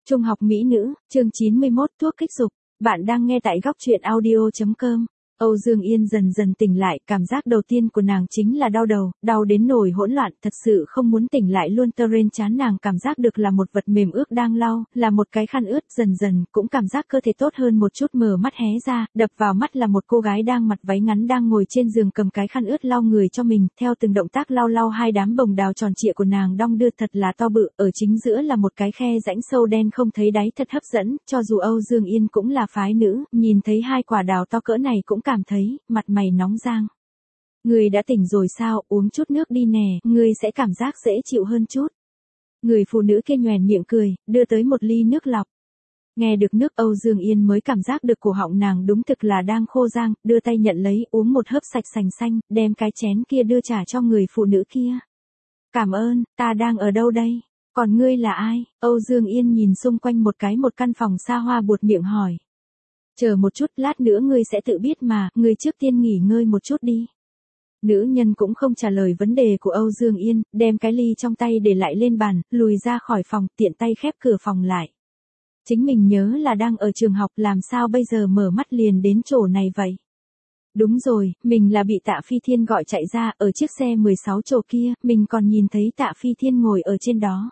Trung học mỹ nữ, chương 91, thuốc kích dục. Bạn đang nghe tại góc truyện audio.com. Âu Dương Yên dần dần tỉnh lại, cảm giác đầu tiên của nàng chính là đau đầu, đau đến nổi hỗn loạn, thật sự không muốn tỉnh lại luôn. Trên trán nàng cảm giác được là một vật mềm ướt đang lau, là một cái khăn ướt. Dần dần cũng cảm giác cơ thể tốt hơn một chút, mở mắt hé ra, đập vào mắt là một cô gái đang mặc váy ngắn đang ngồi trên giường cầm cái khăn ướt lau người cho mình. Theo từng động tác lau hai đám bồng đào tròn trịa của nàng đong đưa thật là to bự, ở chính giữa là một cái khe rãnh sâu đen không thấy đáy, thật hấp dẫn. Cho dù Âu Dương Yên cũng là phái nữ, nhìn thấy hai quả đào to cỡ này cũng cảm thấy mặt mày nóng rang. Người đã tỉnh rồi sao, uống chút nước đi nè, người sẽ cảm giác dễ chịu hơn chút. Người phụ nữ kia nhoẻn miệng cười, đưa tới một ly nước lọc. Nghe được nước, Âu Dương Yên mới cảm giác được cổ họng nàng đúng thực là đang khô rang, đưa tay nhận lấy, uống một hớp sạch sành xanh, đem cái chén kia đưa trả cho người phụ nữ kia. Cảm ơn, ta đang ở đâu đây? Còn ngươi là ai? Âu Dương Yên nhìn xung quanh một căn phòng xa hoa buột miệng hỏi. Chờ một chút, lát nữa ngươi sẽ tự biết mà, ngươi trước tiên nghỉ ngơi một chút đi. Nữ nhân cũng không trả lời vấn đề của Âu Dương Yên, đem cái ly trong tay để lại lên bàn, lùi ra khỏi phòng, tiện tay khép cửa phòng lại. Chính mình nhớ là đang ở trường học, làm sao bây giờ mở mắt liền đến chỗ này vậy? Đúng rồi, mình là bị Tạ Phi Thiên gọi chạy ra, ở chiếc xe 16 chỗ kia, mình còn nhìn thấy Tạ Phi Thiên ngồi ở trên đó.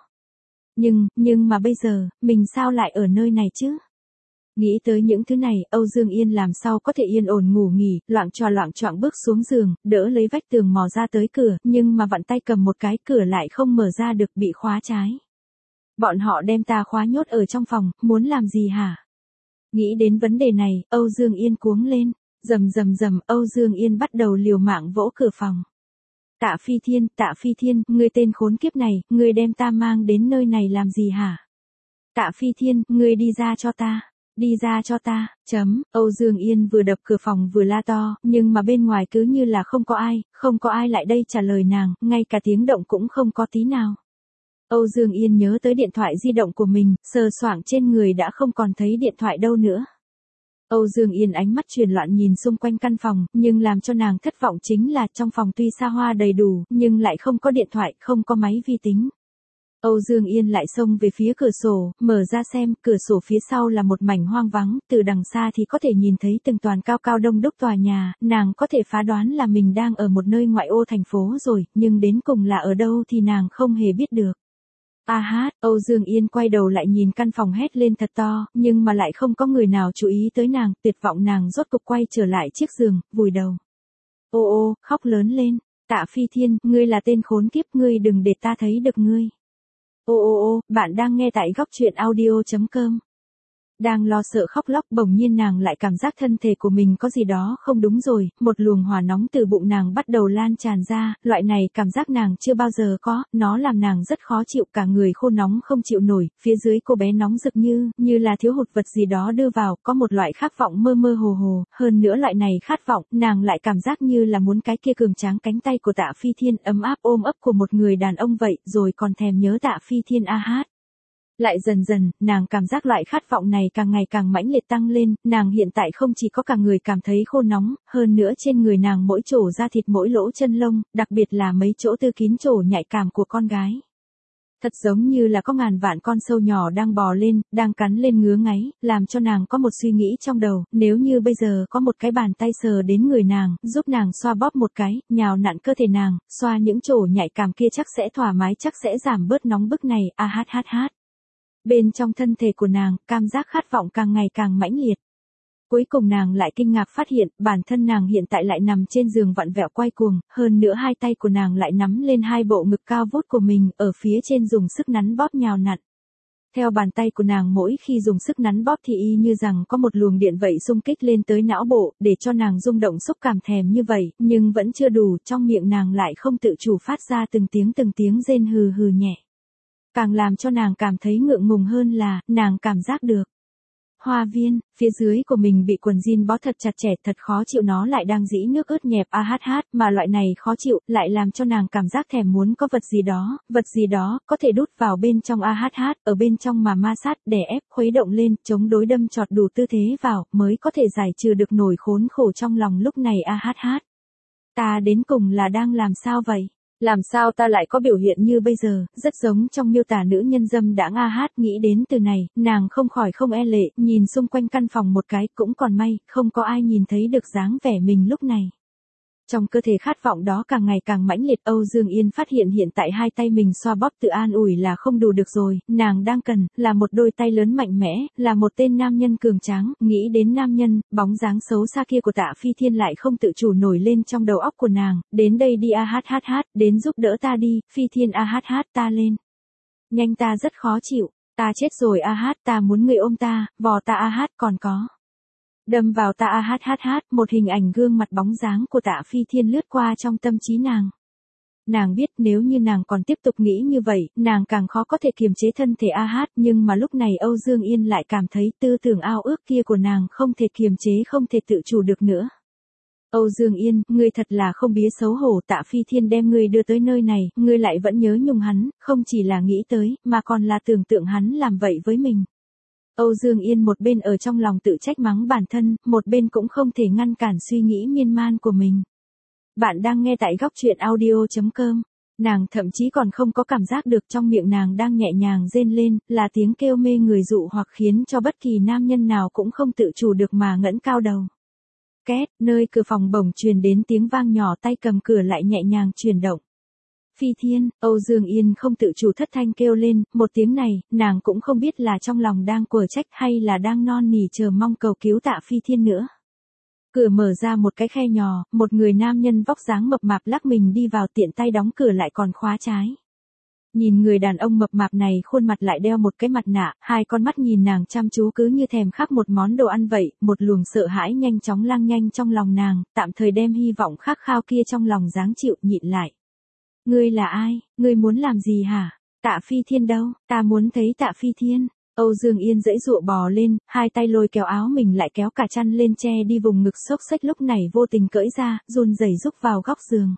Nhưng mà bây giờ, mình sao lại ở nơi này chứ? Nghĩ tới những thứ này, Âu Dương Yên làm sao có thể yên ổn ngủ nghỉ, loạng choạng bước xuống giường, đỡ lấy vách tường mò ra tới cửa, nhưng mà vặn tay cầm một cái, cửa lại không mở ra được, bị khóa trái. Bọn họ đem ta khóa nhốt ở trong phòng, muốn làm gì hả? Nghĩ đến vấn đề này, Âu Dương Yên cuống lên, rầm, Âu Dương Yên bắt đầu liều mạng vỗ cửa phòng. Tạ Phi Thiên, ngươi tên khốn kiếp này, ngươi đem ta mang đến nơi này làm gì hả? Tạ Phi Thiên, ngươi đi ra cho ta. Đi ra cho ta, Âu Dương Yên vừa đập cửa phòng vừa la to, nhưng mà bên ngoài cứ như là không có ai lại đây trả lời nàng, ngay cả tiếng động cũng không có tí nào. Âu Dương Yên nhớ tới điện thoại di động của mình, sờ soạng trên người đã không còn thấy điện thoại đâu nữa. Âu Dương Yên ánh mắt chuyển loạn nhìn xung quanh căn phòng, nhưng làm cho nàng thất vọng chính là trong phòng tuy xa hoa đầy đủ, nhưng lại không có điện thoại, không có máy vi tính. Âu Dương Yên lại xông về phía cửa sổ, mở ra xem, cửa sổ phía sau là một mảnh hoang vắng, từ đằng xa thì có thể nhìn thấy từng toàn cao đông đúc tòa nhà, nàng có thể phán đoán là mình đang ở một nơi ngoại ô thành phố rồi, nhưng đến cùng là ở đâu thì nàng không hề biết được. Âu Dương Yên quay đầu lại nhìn căn phòng hét lên thật to, nhưng mà lại không có người nào chú ý tới nàng, tuyệt vọng nàng rốt cục quay trở lại chiếc giường, vùi đầu. Ô, khóc lớn lên, Tạ Phi Thiên, ngươi là tên khốn kiếp, ngươi đừng để ta thấy được ngươi. Ô, bạn đang nghe tại góc truyện audio.com. Đang lo sợ khóc lóc, bỗng nhiên nàng lại cảm giác thân thể của mình có gì đó không đúng rồi, một luồng hỏa nóng từ bụng nàng bắt đầu lan tràn ra, loại này cảm giác nàng chưa bao giờ có, nó làm nàng rất khó chịu, cả người khô nóng không chịu nổi, phía dưới cô bé nóng rực như là thiếu hụt vật gì đó đưa vào, có một loại khát vọng mơ hồ, hơn nữa loại này khát vọng, nàng lại cảm giác như là muốn cái kia cường tráng cánh tay của Tạ Phi Thiên, ấm áp ôm ấp của một người đàn ông vậy, rồi còn thèm nhớ Tạ Phi Thiên Lại dần, nàng cảm giác loại khát vọng này càng ngày càng mãnh liệt tăng lên, nàng hiện tại không chỉ có cả người cảm thấy khô nóng, hơn nữa trên người nàng mỗi chỗ da thịt mỗi lỗ chân lông, đặc biệt là mấy chỗ tư kín chỗ nhạy cảm của con gái. Thật giống như là có ngàn vạn con sâu nhỏ đang bò lên, đang cắn lên ngứa ngáy, làm cho nàng có một suy nghĩ trong đầu, nếu như bây giờ có một cái bàn tay sờ đến người nàng, giúp nàng xoa bóp một cái, nhào nặn cơ thể nàng, xoa những chỗ nhạy cảm kia chắc sẽ thoải mái, chắc sẽ giảm bớt nóng bức này, Bên trong thân thể của nàng, cảm giác khát vọng càng ngày càng mãnh liệt. Cuối cùng nàng lại kinh ngạc phát hiện, bản thân nàng hiện tại lại nằm trên giường vặn vẹo quay cuồng, hơn nữa hai tay của nàng lại nắm lên hai bộ ngực cao vút của mình, ở phía trên dùng sức nắn bóp nhào nặn. Theo bàn tay của nàng mỗi khi dùng sức nắn bóp thì y như rằng có một luồng điện vậy xung kích lên tới não bộ, để cho nàng rung động xúc cảm thèm như vậy, nhưng vẫn chưa đủ, trong miệng nàng lại không tự chủ phát ra từng tiếng rên hừ nhẹ. Càng làm cho nàng cảm thấy ngượng ngùng hơn là, nàng cảm giác được. Hoa viên, phía dưới của mình bị quần jean bó thật chặt chẽ, thật khó chịu, nó lại đang rỉ nước ướt nhẹp mà loại này khó chịu, lại làm cho nàng cảm giác thèm muốn có vật gì đó, có thể đút vào bên trong ở bên trong mà ma sát, đè ép, khuấy động lên, chống đối đâm chọt đủ tư thế vào, mới có thể giải trừ được nỗi khốn khổ trong lòng lúc này Ta đến cùng là đang làm sao vậy? Làm sao ta lại có biểu hiện như bây giờ, rất giống trong miêu tả nữ nhân dâm đãng A Hát. Nghĩ đến từ này, nàng không khỏi không e lệ, nhìn xung quanh căn phòng một cái, cũng còn may, không có ai nhìn thấy được dáng vẻ mình lúc này. Trong cơ thể khát vọng đó càng ngày càng mãnh liệt, Âu Dương Yên phát hiện hiện tại hai tay mình xoa bóp tự an ủi là không đủ được rồi, nàng đang cần, là một đôi tay lớn mạnh mẽ, là một tên nam nhân cường tráng. Nghĩ đến nam nhân, bóng dáng xấu xa kia của Tạ Phi Thiên lại không tự chủ nổi lên trong đầu óc của nàng, đến đây đi A Hát, đến giúp đỡ ta đi, Phi Thiên A Hát, ta lên. Nhanh, ta rất khó chịu, ta chết rồi A Hát, ta muốn người ôm ta, vò ta A Hát, còn có. Đâm vào ta A Hát, một hình ảnh gương mặt bóng dáng của Tạ Phi Thiên lướt qua trong tâm trí nàng. Nàng biết nếu như nàng còn tiếp tục nghĩ như vậy, nàng càng khó có thể kiềm chế thân thể A Hát, nhưng mà lúc này Âu Dương Yên lại cảm thấy tư tưởng ao ước kia của nàng không thể kiềm chế, không thể tự chủ được nữa. Âu Dương Yên, ngươi thật là không biết xấu hổ, Tạ Phi Thiên đem ngươi đưa tới nơi này, ngươi lại vẫn nhớ nhung hắn, không chỉ là nghĩ tới, mà còn là tưởng tượng hắn làm vậy với mình. Âu Dương Yên một bên ở trong lòng tự trách mắng bản thân, một bên cũng không thể ngăn cản suy nghĩ miên man của mình. Bạn đang nghe tại góc truyện audio.com. Nàng thậm chí còn không có cảm giác được trong miệng nàng đang nhẹ nhàng rên lên, là tiếng kêu mê người dụ hoặc khiến cho bất kỳ nam nhân nào cũng không tự chủ được mà ngẩng cao đầu. Két, nơi cửa phòng bỗng truyền đến tiếng vang nhỏ, tay cầm cửa lại nhẹ nhàng chuyển động. Phi Thiên, Âu Dương Yên không tự chủ thất thanh kêu lên, một tiếng này, nàng cũng không biết là trong lòng đang quở trách hay là đang non nỉ chờ mong cầu cứu Tạ Phi Thiên nữa. Cửa mở ra một cái khe nhỏ, một người nam nhân vóc dáng mập mạp lắc mình đi vào, tiện tay đóng cửa lại còn khóa trái. Nhìn người đàn ông mập mạp này, khuôn mặt lại đeo một cái mặt nạ, hai con mắt nhìn nàng chăm chú cứ như thèm khắc một món đồ ăn vậy, một luồng sợ hãi nhanh chóng lang nhanh trong lòng nàng, tạm thời đem hy vọng khát khao kia trong lòng giáng chịu nhịn lại. Ngươi là ai, ngươi muốn làm gì hả? Tạ Phi Thiên đâu, ta muốn thấy Tạ Phi Thiên. Âu Dương Yên giãy giụa bò lên, hai tay lôi kéo áo mình lại kéo cả chăn lên che đi vùng ngực xốc xếch lúc này vô tình cởi ra, run rẩy rúc vào góc giường.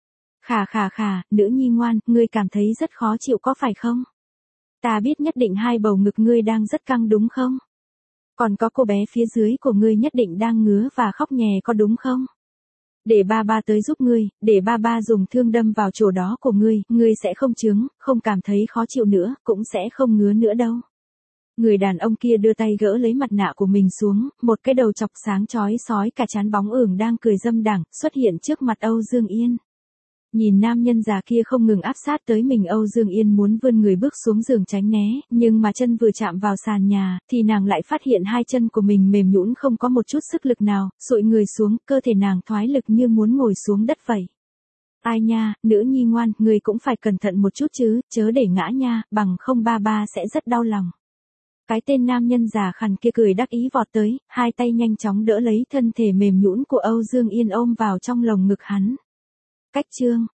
Khà, nữ nhi ngoan, ngươi cảm thấy rất khó chịu có phải không? Ta biết nhất định hai bầu ngực ngươi đang rất căng đúng không? Còn có cô bé phía dưới của ngươi nhất định đang ngứa và khóc nhè có đúng không? Để ba tới giúp ngươi, để ba dùng thương đâm vào chỗ đó của ngươi sẽ không chướng, không cảm thấy khó chịu nữa, cũng sẽ không ngứa nữa đâu. Người đàn ông kia đưa tay gỡ lấy mặt nạ của mình xuống, một cái đầu chọc sáng chói sói cả trán bóng ửng đang cười dâm đảng, xuất hiện trước mặt Âu Dương Yên. Nhìn nam nhân già kia không ngừng áp sát tới mình, Âu Dương Yên muốn vươn người bước xuống giường tránh né, nhưng mà chân vừa chạm vào sàn nhà, thì nàng lại phát hiện hai chân của mình mềm nhũn không có một chút sức lực nào, dụi người xuống, cơ thể nàng thoái lực như muốn ngồi xuống đất vậy. Ai nha, nữ nhi ngoan, người cũng phải cẩn thận một chút chứ, chớ để ngã nha, bằng không ba sẽ rất đau lòng. Cái tên nam nhân già khằn kia cười đắc ý vọt tới, hai tay nhanh chóng đỡ lấy thân thể mềm nhũn của Âu Dương Yên ôm vào trong lồng ngực hắn. Cách chương